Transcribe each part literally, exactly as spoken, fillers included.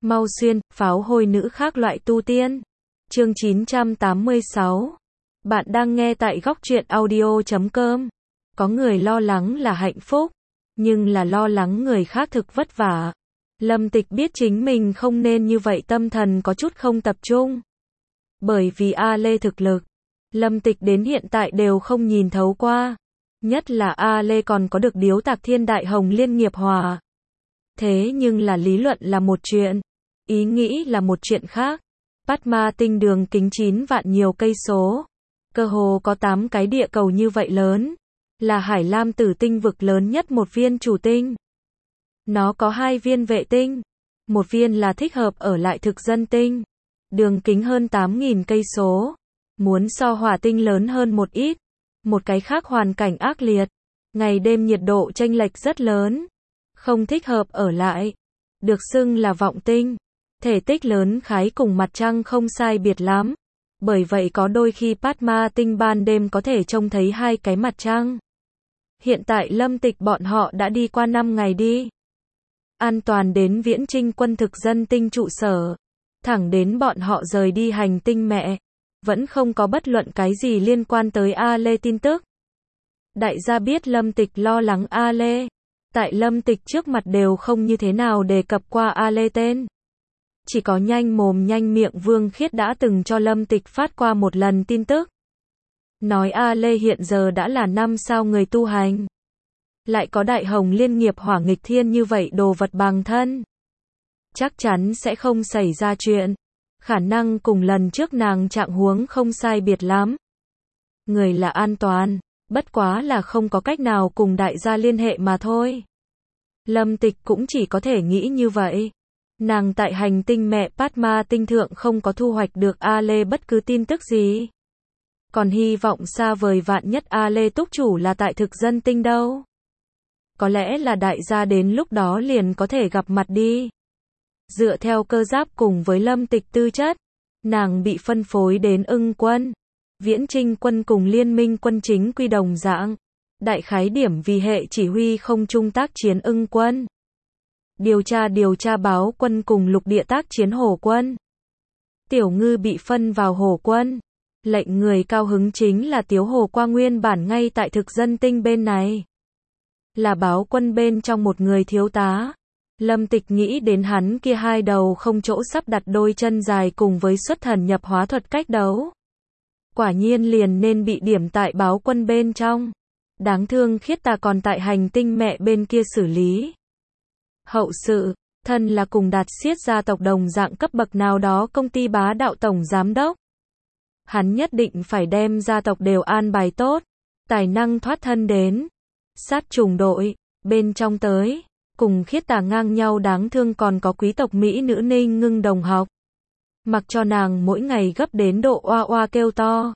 Mau xuyên, pháo hôi nữ khác loại tu tiên. Chương chín trăm tám mươi sáu. Bạn đang nghe tại góc truyện audio chấm com. Có người lo lắng là hạnh phúc, nhưng là lo lắng người khác thực vất vả. Lâm Tịch biết chính mình không nên như vậy, tâm thần có chút không tập trung. Bởi vì A Lê thực lực, Lâm Tịch đến hiện tại đều không nhìn thấu qua. Nhất là A Lê còn có được điếu tạc thiên đại hồng liên nghiệp hòa. Thế nhưng là lý luận là một chuyện, ý nghĩ là một chuyện khác. Padma tinh đường kính chín vạn nhiều cây số, cơ hồ có tám cái địa cầu như vậy lớn, là Hải Lam tử tinh vực lớn nhất một viên chủ tinh. Nó có hai viên vệ tinh, một viên là thích hợp ở lại thực dân tinh, đường kính hơn tám nghìn cây số, muốn so hỏa tinh lớn hơn một ít. Một cái khác hoàn cảnh ác liệt, ngày đêm nhiệt độ chênh lệch rất lớn, không thích hợp ở lại, được xưng là vọng tinh. Thể tích lớn khái cùng mặt trăng không sai biệt lắm, bởi vậy có đôi khi Padma tinh ban đêm có thể trông thấy hai cái mặt trăng. Hiện tại Lâm Tịch bọn họ đã đi qua năm ngày đi, an toàn đến Viễn Trinh quân thực dân tinh trụ sở, thẳng đến bọn họ rời đi hành tinh mẹ, vẫn không có bất luận cái gì liên quan tới A Lê tin tức. Đại gia biết Lâm Tịch lo lắng A Lê, tại Lâm Tịch trước mặt đều không như thế nào đề cập qua A Lê tên. Chỉ có nhanh mồm nhanh miệng Vương Khiết đã từng cho Lâm Tịch phát qua một lần tin tức. Nói A Lê hiện giờ đã là năm sao người tu hành. Lại có đại hồng liên nghiệp hỏa nghịch thiên như vậy đồ vật bằng thân. Chắc chắn sẽ không xảy ra chuyện. Khả năng cùng lần trước nàng trạng huống không sai biệt lắm. Người là an toàn, bất quá là không có cách nào cùng đại gia liên hệ mà thôi. Lâm Tịch cũng chỉ có thể nghĩ như vậy. Nàng tại hành tinh mẹ Padma tinh thượng không có thu hoạch được A Lê bất cứ tin tức gì. Còn hy vọng xa vời vạn nhất A Lê túc chủ là tại thực dân tinh đâu. Có lẽ là đại gia đến lúc đó liền có thể gặp mặt đi. Dựa theo cơ giáp cùng với Lâm Tịch tư chất, nàng bị phân phối đến ưng quân, Viễn Trinh quân cùng liên minh quân chính quy đồng dạng. Đại khái điểm vì hệ chỉ huy không trung tác chiến ưng quân. Điều tra điều tra báo quân cùng lục địa tác chiến hổ quân. Tiểu Ngư bị phân vào hổ quân. Lệnh người cao hứng chính là Tiếu Hồ Qua nguyên bản ngay tại thực dân tinh bên này. Là báo quân bên trong một người thiếu tá. Lâm Tịch nghĩ đến hắn kia hai đầu không chỗ sắp đặt đôi chân dài cùng với xuất thần nhập hóa thuật cách đấu. Quả nhiên liền nên bị điểm tại báo quân bên trong. Đáng thương Khiết ta còn tại hành tinh mẹ bên kia xử lý. Hậu sự, thân là cùng Đạt Xiết gia tộc đồng dạng cấp bậc nào đó công ty bá đạo tổng giám đốc. Hắn nhất định phải đem gia tộc đều an bài tốt, tài năng thoát thân đến. Sát trùng đội, bên trong tới, cùng Khiết tà ngang nhau đáng thương còn có quý tộc Mỹ nữ Ninh Ngưng đồng học. Mặc cho nàng mỗi ngày gấp đến độ oa oa kêu to.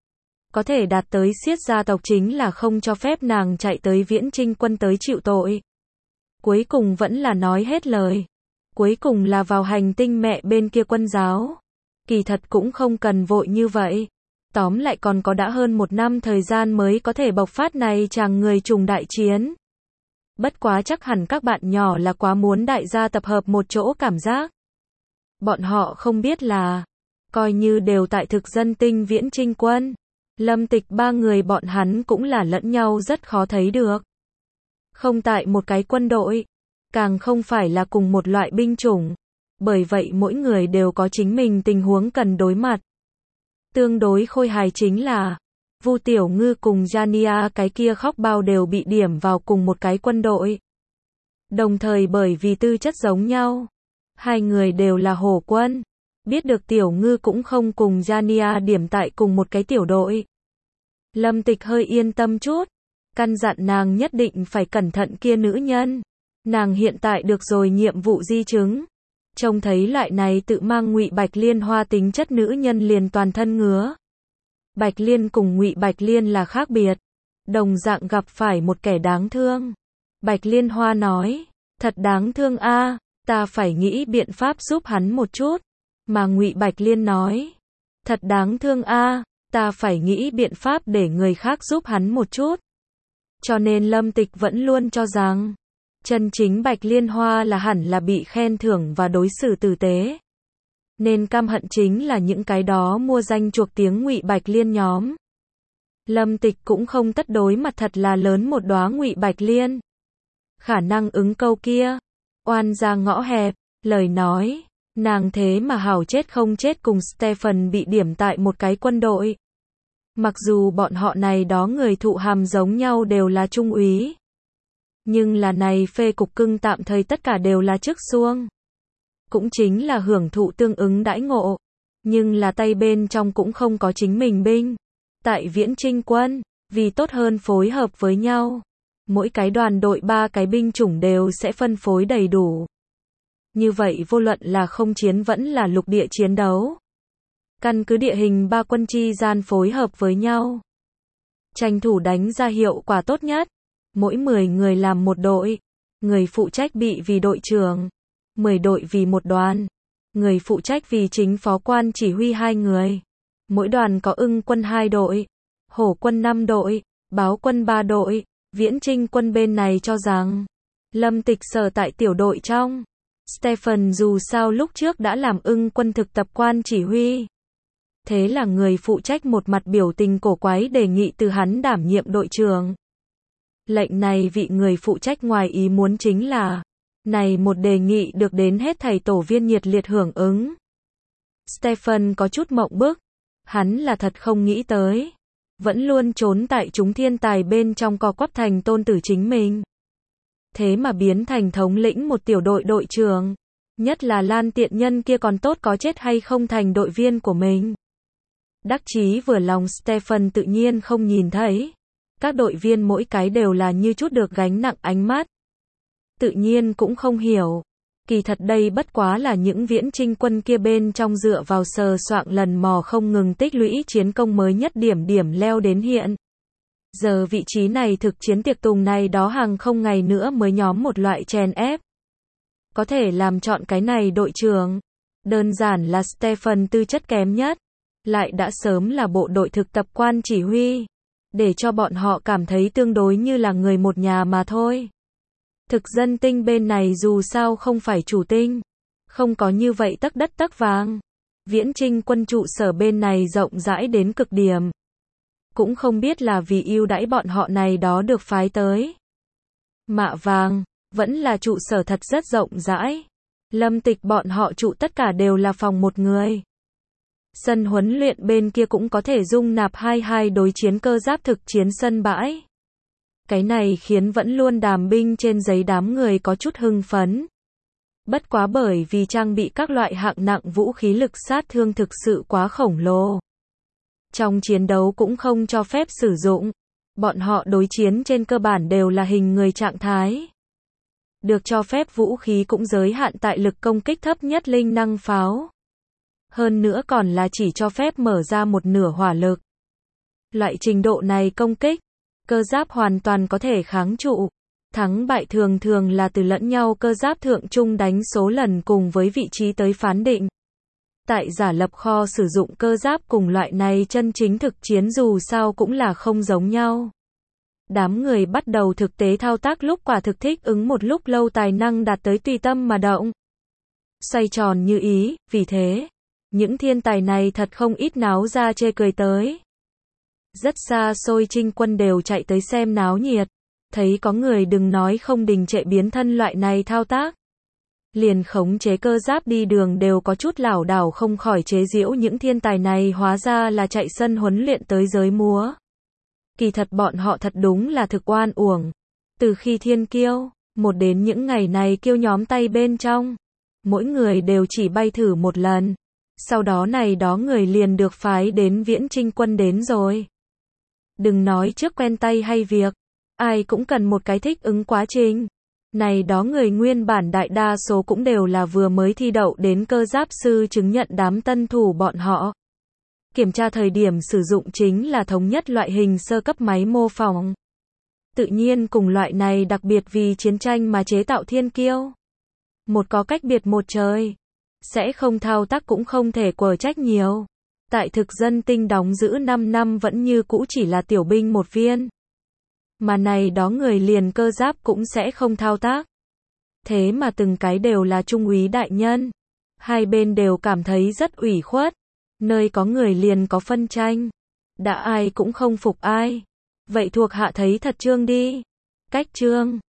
Có thể đạt tới Xiết gia tộc chính là không cho phép nàng chạy tới Viễn Trinh quân tới chịu tội. Cuối cùng vẫn là nói hết lời. Cuối cùng là vào hành tinh mẹ bên kia quân giáo. Kỳ thật cũng không cần vội như vậy. Tóm lại còn có đã hơn một năm thời gian mới có thể bộc phát này chàng người trùng đại chiến. Bất quá chắc hẳn các bạn nhỏ là quá muốn đại gia tập hợp một chỗ cảm giác. Bọn họ không biết là, coi như đều tại thực dân tinh Viễn Trinh quân, Lâm Tịch ba người bọn hắn cũng là lẫn nhau rất khó thấy được. Không tại một cái quân đội, càng không phải là cùng một loại binh chủng. Bởi vậy mỗi người đều có chính mình tình huống cần đối mặt. Tương đối khôi hài chính là, Vu Tiểu Ngư cùng Jania cái kia khóc bao đều bị điểm vào cùng một cái quân đội. Đồng thời bởi vì tư chất giống nhau, hai người đều là hổ quân. Biết được Tiểu Ngư cũng không cùng Jania điểm tại cùng một cái tiểu đội. Lâm Tịch hơi yên tâm chút, căn dặn nàng nhất định phải cẩn thận kia nữ nhân. Nàng hiện tại được rồi nhiệm vụ di chứng. Trông thấy loại này tự mang Ngụy Bạch Liên hoa tính chất nữ nhân liền toàn thân ngứa. Bạch Liên cùng Ngụy Bạch Liên là khác biệt, đồng dạng gặp phải một kẻ đáng thương. Bạch Liên hoa nói, thật đáng thương a, ta phải nghĩ biện pháp giúp hắn một chút. Mà Ngụy Bạch Liên nói, thật đáng thương a, ta phải nghĩ biện pháp để người khác giúp hắn một chút. Cho nên Lâm Tịch vẫn luôn cho rằng, Chân chính Bạch Liên Hoa là hẳn là bị khen thưởng và đối xử tử tế. Nên căm hận chính là những cái đó mua danh chuộc tiếng Ngụy Bạch Liên nhóm. Lâm Tịch cũng không tất đối mặt thật là lớn một đóa Ngụy Bạch Liên. Khả năng ứng câu kia, oan ra ngõ hẹp, lời nói, nàng thế mà hảo chết không chết cùng Stephen bị điểm tại một cái quân đội. Mặc dù bọn họ này đó người thụ hàm giống nhau đều là trung úy. Nhưng là này phê cục cưng tạm thời tất cả đều là chức xuông. Cũng chính là hưởng thụ tương ứng đãi ngộ. Nhưng là tay bên trong cũng không có chính mình binh. Tại Viễn Chinh quân, vì tốt hơn phối hợp với nhau. Mỗi cái đoàn đội ba cái binh chủng đều sẽ phân phối đầy đủ. Như vậy vô luận là không chiến vẫn là lục địa chiến đấu. Căn cứ địa hình ba quân chi gian phối hợp với nhau. Tranh thủ đánh ra hiệu quả tốt nhất. Mỗi mười người làm một đội. Người phụ trách bị vì đội trưởng. mười đội vì một đoàn. Người phụ trách vì chính phó quan chỉ huy hai người. Mỗi đoàn có ưng quân hai đội. Hổ quân năm đội. Báo quân ba đội. Viễn Chinh quân bên này cho rằng. Lâm Tịch sở tại tiểu đội trong. Stephen dù sao lúc trước đã làm ưng quân thực tập quan chỉ huy. Thế là người phụ trách một mặt biểu tình cổ quái đề nghị từ hắn đảm nhiệm đội trưởng. Lệnh này vị người phụ trách ngoài ý muốn chính là, này một đề nghị được đến hết thảy tổ viên nhiệt liệt hưởng ứng. Stephen có chút mộng bức, hắn là thật không nghĩ tới, vẫn luôn trốn tại chúng thiên tài bên trong co quắp thành tôn tử chính mình. Thế mà biến thành thống lĩnh một tiểu đội đội trưởng, nhất là Lan tiện nhân kia còn tốt có chết hay không thành đội viên của mình. Đắc chí vừa lòng Stephen tự nhiên không nhìn thấy. Các đội viên mỗi cái đều là như chút được gánh nặng ánh mắt. Tự nhiên cũng không hiểu. Kỳ thật đây bất quá là những Viễn Chinh quân kia bên trong dựa vào sờ soạng lần mò không ngừng tích lũy chiến công mới nhất điểm điểm leo đến hiện. Giờ vị trí này thực chiến tiệc tùng này đó hàng không ngày nữa mới nhóm một loại chèn ép. Có thể làm chọn cái này đội trưởng. Đơn giản là Stephen tư chất kém nhất. Lại đã sớm là bộ đội thực tập quan chỉ huy. Để cho bọn họ cảm thấy tương đối như là người một nhà mà thôi. Thực dân tinh bên này dù sao không phải chủ tinh. Không có như vậy tấc đất tấc vàng. Viễn Chinh quân trụ sở bên này rộng rãi đến cực điểm. Cũng không biết là vì ưu đãi bọn họ này đó được phái tới. Mạ vàng, vẫn là trụ sở thật rất rộng rãi. Lâm Tịch bọn họ trụ tất cả đều là phòng một người. Sân huấn luyện bên kia cũng có thể dung nạp hai hai đối chiến cơ giáp thực chiến sân bãi. Cái này khiến vẫn luôn đàm binh trên giấy đám người có chút hưng phấn. Bất quá bởi vì trang bị các loại hạng nặng vũ khí lực sát thương thực sự quá khổng lồ. Trong chiến đấu cũng không cho phép sử dụng. Bọn họ đối chiến trên cơ bản đều là hình người trạng thái. Được cho phép vũ khí cũng giới hạn tại lực công kích thấp nhất linh năng pháo. Hơn nữa còn là chỉ cho phép mở ra một nửa hỏa lực. Loại trình độ này công kích, cơ giáp hoàn toàn có thể kháng trụ. Thắng bại thường thường là từ lẫn nhau cơ giáp thượng trung đánh số lần cùng với vị trí tới phán định. Tại giả lập kho sử dụng cơ giáp cùng loại này chân chính thực chiến dù sao cũng là không giống nhau. Đám người bắt đầu thực tế thao tác lúc quả thực thích ứng một lúc lâu tài năng đạt tới tùy tâm mà động. Xoay tròn như ý, vì thế, những thiên tài này thật không ít náo ra chê cười tới. Rất xa xôi Chinh quân đều chạy tới xem náo nhiệt. Thấy có người đừng nói không đình trệ biến thân loại này thao tác. Liền khống chế cơ giáp đi đường đều có chút lảo đảo không khỏi chế giễu những thiên tài này hóa ra là chạy sân huấn luyện tới giới múa. Kỳ thật bọn họ thật đúng là thực oan uổng. Từ khi thiên kiêu, một đến những ngày này kiêu nhóm tay bên trong. Mỗi người đều chỉ bay thử một lần. Sau đó này đó người liền được phái đến Viễn Chinh quân đến rồi. Đừng nói trước quen tay hay việc. Ai cũng cần một cái thích ứng quá trình. Này đó người nguyên bản đại đa số cũng đều là vừa mới thi đậu đến cơ giáp sư chứng nhận đám tân thủ bọn họ. Kiểm tra thời điểm sử dụng chính là thống nhất loại hình sơ cấp máy mô phỏng. Tự nhiên cùng loại này đặc biệt vì chiến tranh mà chế tạo thiên kiêu. Một có cách biệt một trời. Sẽ không thao tác cũng không thể quở trách nhiều. Tại thực dân tinh đóng giữ năm năm vẫn như cũ chỉ là tiểu binh một viên. Mà này đó người liền cơ giáp cũng sẽ không thao tác. Thế mà từng cái đều là trung úy đại nhân. Hai bên đều cảm thấy rất ủy khuất. Nơi có người liền có phân tranh. Đã ai cũng không phục ai. Vậy thuộc hạ thấy thật trương đi. Cách trương.